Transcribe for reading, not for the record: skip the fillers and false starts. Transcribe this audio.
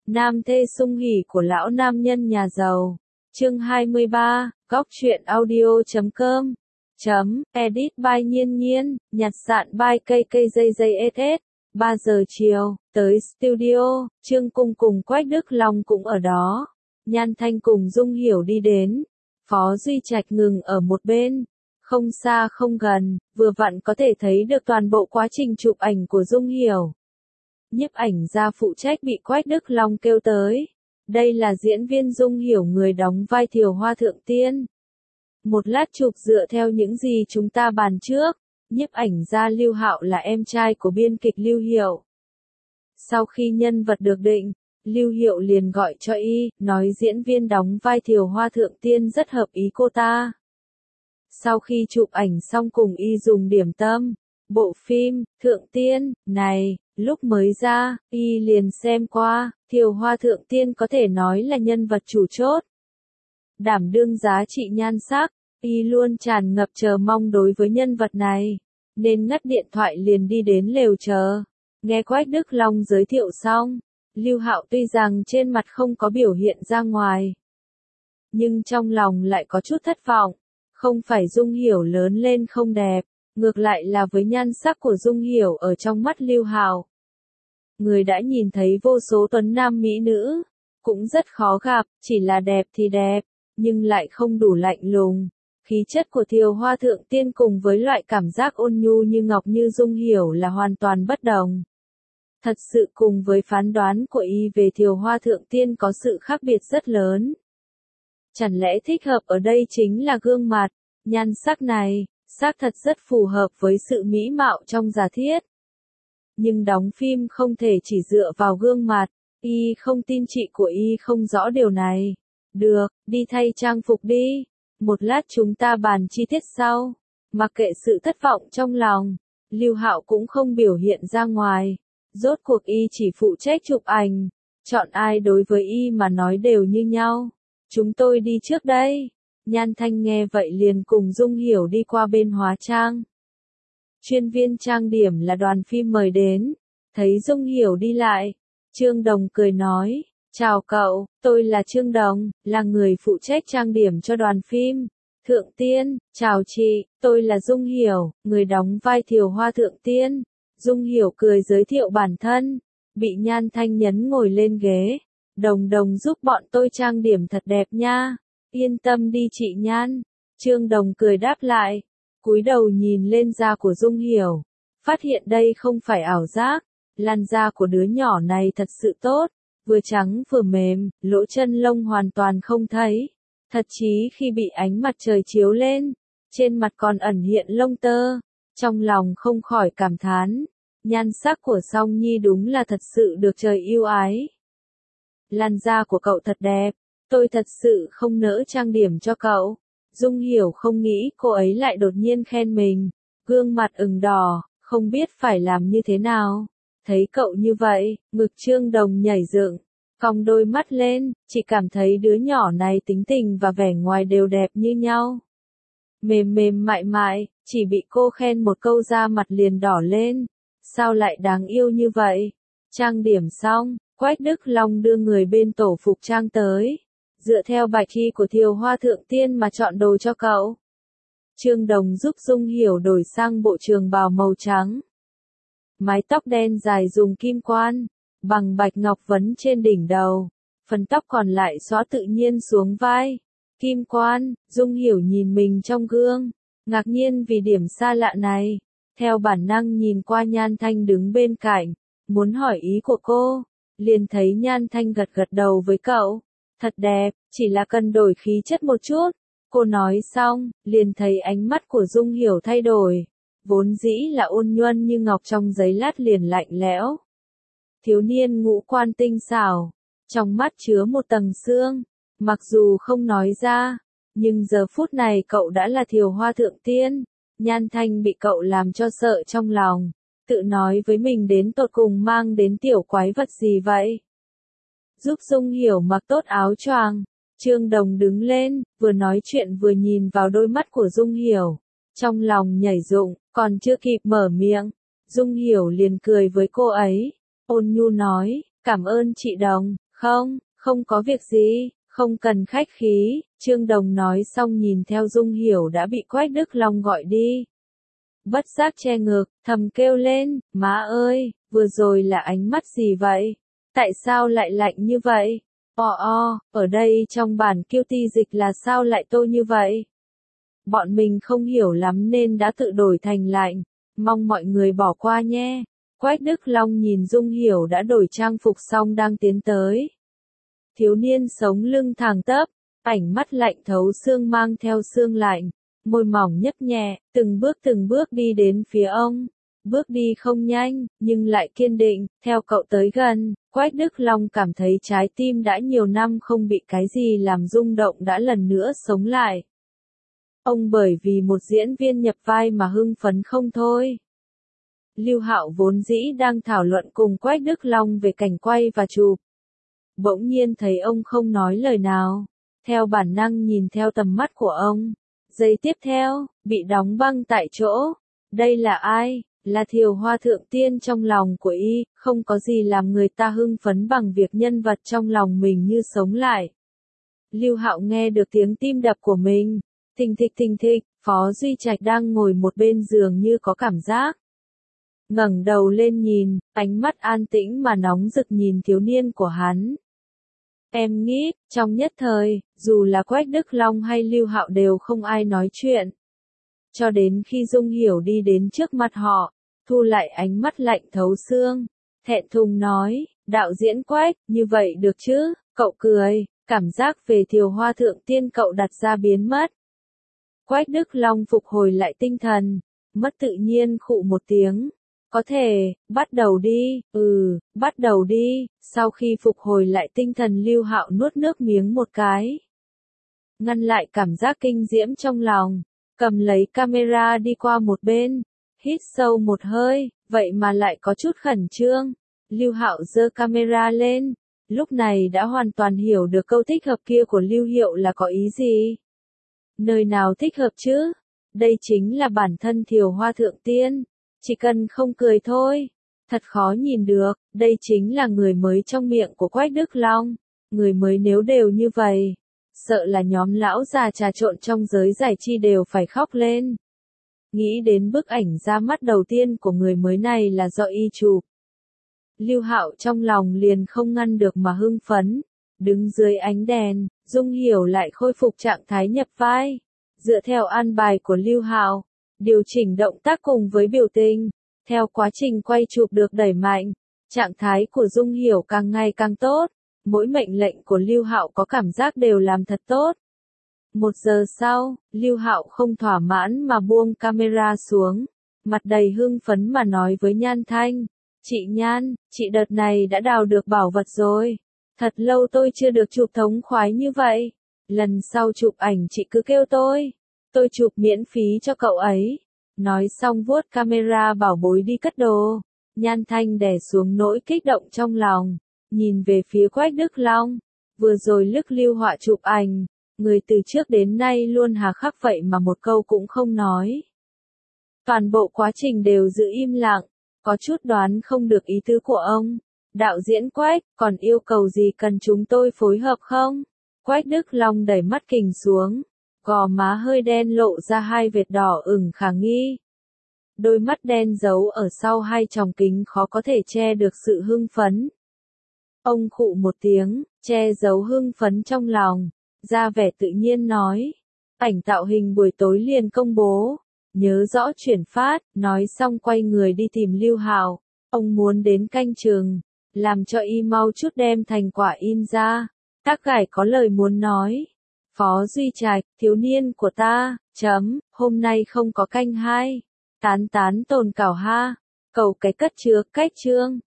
Nam thê sung hỉ của lão nam nhân nhà giàu. Chương 23, góc truyện audio.com. Edit by Nhiên Nhiên, nhặt sạn by KKJJSS. 3 giờ chiều, tới studio, Trương Cung cùng Quách Đức Long cũng ở đó. Nhan Thanh cùng Dung Hiểu đi đến. Phó Duy Trạch ngừng ở một bên. Không xa không gần, vừa vặn có thể thấy được toàn bộ quá trình chụp ảnh của Dung Hiểu. Nhiếp ảnh gia phụ trách bị Quách Đức Long kêu tới. Đây là diễn viên Dung Hiểu, người đóng vai Thiều Hoa Thượng Tiên. Một lát chụp dựa theo những gì chúng ta bàn trước. Nhiếp ảnh gia Lưu Hạo là em trai của biên kịch Lưu Hiệu. Sau khi nhân vật được định, Lưu Hiệu liền gọi cho y, nói diễn viên đóng vai Thiều Hoa Thượng Tiên rất hợp ý cô ta. Sau khi chụp ảnh xong cùng y dùng điểm tâm, bộ phim Thượng Tiên này, lúc mới ra, y liền xem qua, Thiều Hoa Thượng Tiên có thể nói là nhân vật chủ chốt. Đảm đương giá trị nhan sắc, y luôn tràn ngập chờ mong đối với nhân vật này, nên ngắt điện thoại liền đi đến lều chờ. Nghe Quách Đức Long giới thiệu xong, Lưu Hạo tuy rằng trên mặt không có biểu hiện ra ngoài, nhưng trong lòng lại có chút thất vọng. Không phải Dung Hiểu lớn lên không đẹp, ngược lại là với nhan sắc của Dung Hiểu ở trong mắt Lưu Hạo. Người đã nhìn thấy vô số tuấn nam mỹ nữ, cũng rất khó gặp, chỉ là đẹp thì đẹp, nhưng lại không đủ lạnh lùng. Khí chất của Thiều Hoa Thượng Tiên cùng với loại cảm giác ôn nhu như ngọc như Dung Hiểu là hoàn toàn bất đồng. Thật sự cùng với phán đoán của y về Thiều Hoa Thượng Tiên có sự khác biệt rất lớn. Chẳng lẽ thích hợp ở đây chính là gương mặt, nhan sắc này, xác thật rất phù hợp với sự mỹ mạo trong giả thiết. Nhưng đóng phim không thể chỉ dựa vào gương mặt, y không tin chị của y không rõ điều này. Được, đi thay trang phục đi, một lát chúng ta bàn chi tiết sau. Mặc kệ sự thất vọng trong lòng, Lưu Hạo cũng không biểu hiện ra ngoài. Rốt cuộc y chỉ phụ trách chụp ảnh, chọn ai đối với y mà nói đều như nhau. Chúng tôi đi trước đây. Nhan Thanh nghe vậy liền cùng Dung Hiểu đi qua bên hóa trang. Chuyên viên trang điểm là đoàn phim mời đến. Thấy Dung Hiểu đi lại, Trương Đồng cười nói, chào cậu, tôi là Trương Đồng, là người phụ trách trang điểm cho đoàn phim Thượng Tiên. Chào chị, tôi là Dung Hiểu, người đóng vai Thiều Hoa Thượng Tiên. Dung Hiểu cười giới thiệu bản thân, bị Nhan Thanh nhấn ngồi lên ghế. Đồng giúp bọn tôi trang điểm thật đẹp nha. Yên tâm đi chị Nhan. Trương Đồng cười đáp lại, cúi đầu nhìn lên da của Dung Hiểu, phát hiện đây không phải ảo giác, làn da của đứa nhỏ này thật sự tốt, vừa trắng vừa mềm, lỗ chân lông hoàn toàn không thấy, thật chí khi bị ánh mặt trời chiếu lên, trên mặt còn ẩn hiện lông tơ. Trong lòng không khỏi cảm thán, nhan sắc của Song Nhi đúng là thật sự được trời yêu ái. Làn da của cậu thật đẹp, tôi thật sự không nỡ trang điểm cho cậu. Dung Hiểu không nghĩ cô ấy lại đột nhiên khen mình, gương mặt ửng đỏ, không biết phải làm như thế nào. Thấy cậu như vậy, ngực Trương Đồng nhảy dựng, cong đôi mắt lên, chỉ cảm thấy đứa nhỏ này tính tình và vẻ ngoài đều đẹp như nhau. Mềm mềm mại mại, chỉ bị cô khen một câu da mặt liền đỏ lên. Sao lại đáng yêu như vậy? Trang điểm xong, Quách Đức Long đưa người bên tổ phục trang tới. Dựa theo bài thi của Thiều Hoa Thượng Tiên mà chọn đồ cho cậu. Trương Đồng giúp Dung Hiểu đổi sang bộ trường bào màu trắng. Mái tóc đen dài dùng kim quan, bằng bạch ngọc vấn trên đỉnh đầu. Phần tóc còn lại xõa tự nhiên xuống vai. Kim quan, Dung Hiểu nhìn mình trong gương, ngạc nhiên vì điểm xa lạ này. Theo bản năng nhìn qua Nhan Thanh đứng bên cạnh, muốn hỏi ý của cô, liền thấy Nhan Thanh gật gật đầu với cậu. Thật đẹp, chỉ là cần đổi khí chất một chút. Cô nói xong, liền thấy ánh mắt của Dung Hiểu thay đổi. Vốn dĩ là ôn nhuần như ngọc trong giấy lát liền lạnh lẽo. Thiếu niên ngũ quan tinh xảo, trong mắt chứa một tầng sương. Mặc dù không nói ra, nhưng giờ phút này cậu đã là Thiều Hoa Thượng Tiên. Nhan Thanh bị cậu làm cho sợ trong lòng, tự nói với mình đến tột cùng mang đến tiểu quái vật gì vậy. Giúp Dung Hiểu mặc tốt áo choàng, Trương Đồng đứng lên, vừa nói chuyện vừa nhìn vào đôi mắt của Dung Hiểu. Trong lòng nhảy dựng, còn chưa kịp mở miệng, Dung Hiểu liền cười với cô ấy. Ôn nhu nói, cảm ơn chị Đồng, Không có việc gì, không cần khách khí, Trương Đồng nói xong nhìn theo Dung Hiểu đã bị Quách Đức Long gọi đi. Bất giác che ngực, thầm kêu lên, má ơi, vừa rồi là ánh mắt gì vậy? Tại sao lại lạnh như vậy? Ở đây trong bản kiêu ti dịch là sao lại tô như vậy? Bọn mình không hiểu lắm nên đã tự đổi thành lạnh, mong mọi người bỏ qua nhé. Quách Đức Long nhìn Dung Hiểu đã đổi trang phục xong đang tiến tới. Thiếu niên sống lưng thẳng tắp, ánh mắt lạnh thấu xương mang theo xương lạnh, môi mỏng nhấp nhẹ, từng bước đi đến phía ông. Bước đi không nhanh, nhưng lại kiên định, theo cậu tới gần, Quách Đức Long cảm thấy trái tim đã nhiều năm không bị cái gì làm rung động đã lần nữa sống lại. Ông bởi vì một diễn viên nhập vai mà hưng phấn không thôi. Lưu Hạo vốn dĩ đang thảo luận cùng Quách Đức Long về cảnh quay và chụp. Bỗng nhiên thấy ông không nói lời nào, theo bản năng nhìn theo tầm mắt của ông. Giây tiếp theo, bị đóng băng tại chỗ. Đây là ai? Là Thiều Hoa thượng tiên trong lòng của y, không có gì làm người ta hưng phấn bằng việc nhân vật trong lòng mình như sống lại. Lưu Hạo nghe được tiếng tim đập của mình, thình thịch, Phó Duy Trạch đang ngồi một bên giường như có cảm giác. Ngẩng đầu lên nhìn, ánh mắt an tĩnh mà nóng rực nhìn thiếu niên của hắn. Em nghĩ, trong nhất thời, dù là Quách Đức Long hay Lưu Hạo đều không ai nói chuyện. Cho đến khi Dung Hiểu đi đến trước mặt họ, thu lại ánh mắt lạnh thấu xương, thẹn thùng nói, đạo diễn Quách, như vậy được chứ, cậu cười, cảm giác về Thiều Hoa thượng tiên cậu đặt ra biến mất. Quách Đức Long phục hồi lại tinh thần, mất tự nhiên khụ một tiếng. Có thể, bắt đầu đi, bắt đầu đi, sau khi phục hồi lại tinh thần Lưu Hạo nuốt nước miếng một cái. Ngăn lại cảm giác kinh diễm trong lòng, cầm lấy camera đi qua một bên, hít sâu một hơi, vậy mà lại có chút khẩn trương. Lưu Hạo giơ camera lên, lúc này đã hoàn toàn hiểu được câu thích hợp kia của Lưu Hiệu là có ý gì. Nơi nào thích hợp chứ? Đây chính là bản thân Thiều Hoa thượng tiên. Chỉ cần không cười thôi, thật khó nhìn được, đây chính là người mới trong miệng của Quách Đức Long. Người mới nếu đều như vậy, sợ là nhóm lão già trà trộn trong giới giải trí đều phải khóc lên. Nghĩ đến bức ảnh ra mắt đầu tiên của người mới này là do y chụp. Lưu Hạo trong lòng liền không ngăn được mà hưng phấn, đứng dưới ánh đèn, Dung Hiểu lại khôi phục trạng thái nhập vai. Dựa theo an bài của Lưu Hạo, điều chỉnh động tác cùng với biểu tình, theo quá trình quay chụp được đẩy mạnh, trạng thái của Dung Hiểu càng ngày càng tốt, mỗi mệnh lệnh của Lưu Hạo có cảm giác đều làm thật tốt. 1 giờ sau, Lưu Hạo không thỏa mãn mà buông camera xuống, mặt đầy hưng phấn mà nói với Nhan Thanh, chị Nhan, chị đợt này đã đào được bảo vật rồi, thật lâu tôi chưa được chụp thống khoái như vậy, lần sau chụp ảnh chị cứ kêu tôi chụp miễn phí cho cậu ấy. Nói xong vuốt camera bảo bối đi cất đồ. Nhan Thanh đè xuống nỗi kích động trong lòng, nhìn về phía Quách Đức Long. Vừa rồi lúc Lưu Họa chụp ảnh, người từ trước đến nay luôn hà khắc vậy mà một câu cũng không nói. Toàn bộ quá trình đều giữ im lặng, có chút đoán không được ý tứ của ông. Đạo diễn Quách, còn yêu cầu gì cần chúng tôi phối hợp không? Quách Đức Long đẩy mắt kình xuống. Gò má hơi đen lộ ra hai vệt đỏ ửng khả nghi. Đôi mắt đen giấu ở sau hai tròng kính khó có thể che được sự hưng phấn. Ông khụ một tiếng, che giấu hưng phấn trong lòng, ra vẻ tự nhiên nói. Ảnh tạo hình buổi tối liền công bố. Nhớ rõ chuyển phát, nói xong quay người đi tìm Lưu Hạo. Ông muốn đến canh chừng, làm cho y mau chút đem thành quả in ra. Tác Gải có lời muốn nói. Phó Duy Trạch, thiếu niên của ta, hôm nay không có canh hai. Tán tồn cảo ha. Cầu cái cất chứa cách chương.